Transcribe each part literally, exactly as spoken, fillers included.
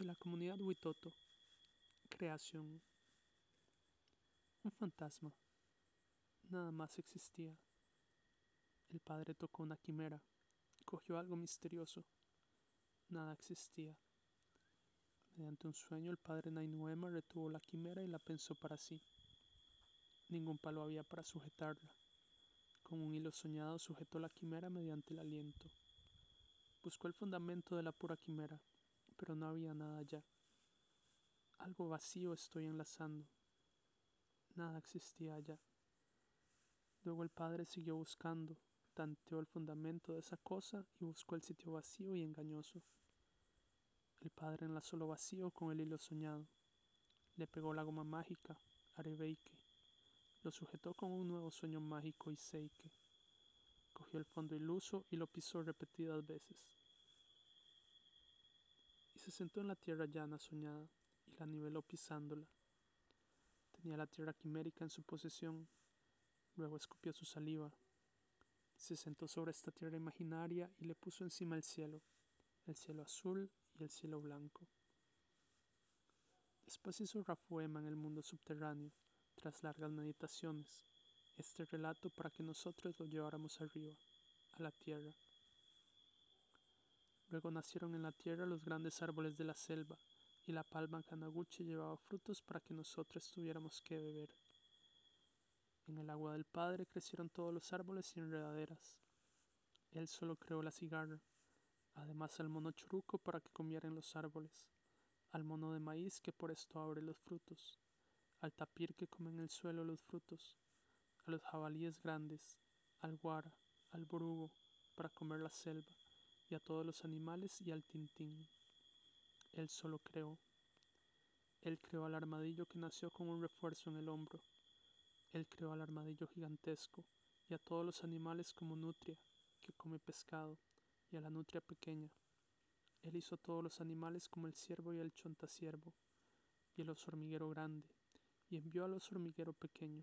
la comunidad Huitoto. Creación. Un fantasma. Nada más existía. El padre tocó una quimera. Cogió algo misterioso. Nada existía. Mediante un sueño el padre Nainuema retuvo la quimera y la pensó para sí. Ningún palo había para sujetarla. Con un hilo soñado sujetó la quimera mediante el aliento. Buscó el fundamento de la pura quimera, pero no había nada allá. Algo vacío estoy enlazando. Nada existía allá. Luego el padre siguió buscando, tanteó el fundamento de esa cosa y buscó el sitio vacío y engañoso. El padre enlazó lo vacío con el hilo soñado. Le pegó la goma mágica, Arebeike. Lo sujetó con un nuevo sueño mágico y Seike. Cogió el fondo iluso y lo pisó repetidas veces. Y se sentó en la tierra llana soñada y la niveló pisándola. Tenía la tierra quimérica en su posesión. Luego escupió su saliva. Se sentó sobre esta tierra imaginaria y le puso encima el cielo, el cielo azul y el cielo blanco. Después hizo Rafuema en el mundo subterráneo, tras largas meditaciones, este relato para que nosotros lo lleváramos arriba, a la tierra. Luego nacieron en la tierra los grandes árboles de la selva, y la palma Kanaguchi llevaba frutos para que nosotros tuviéramos que beber. En el agua del Padre crecieron todos los árboles y enredaderas. Él solo creó la cigarra, además al mono churuco para que comiera en los árboles, al mono de maíz que por esto abre los frutos, al tapir que come en el suelo los frutos, a los jabalíes grandes, al guara, al borugo, para comer la selva, y a todos los animales y al tintín. Él solo creó. Él creó al armadillo que nació con un refuerzo en el hombro. Él creó al armadillo gigantesco, y a todos los animales como nutria, que come pescado, y a la nutria pequeña. Él hizo todos los animales como el ciervo y el chontaciervo, y el oso hormiguero grande, y envió al oso hormiguero pequeño.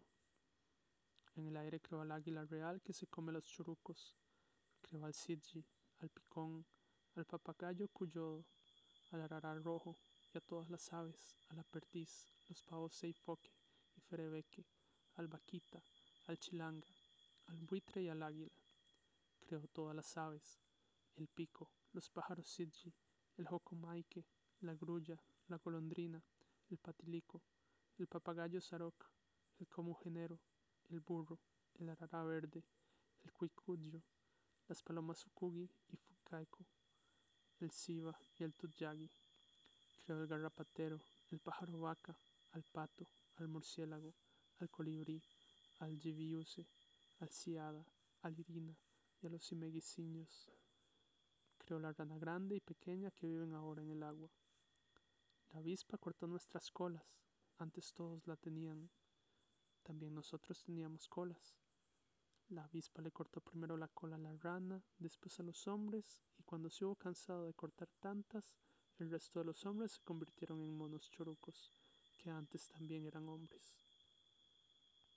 En el aire creó al águila real que se come los churucos. Creó al sidji, al picón, al papagayo cuyodo, al arará rojo, y a todas las aves, a la perdiz, los pavos seifoque y ferebeque, al vaquita, al chilanga, al buitre y al águila. Creó todas las aves, el pico, los pájaros sidji, el jocomaike, la grulla, la golondrina, el patilico, el papagayo sarok, el comugenero, el burro, el arará verde, el cuicuyo, las palomas sukugi y fucaeco, el siva y el tutyagi. Creó el garrapatero, el pájaro vaca, al pato, al murciélago, al colibrí, al yibiuse, al ciada, al irina y a los cimeguiciños. Creó la rana grande y pequeña que viven ahora en el agua. La avispa cortó nuestras colas, antes todos la tenían. También nosotros teníamos colas. La avispa le cortó primero la cola a la rana, después a los hombres, y cuando se hubo cansado de cortar tantas, el resto de los hombres se convirtieron en monos chorucos, que antes también eran hombres.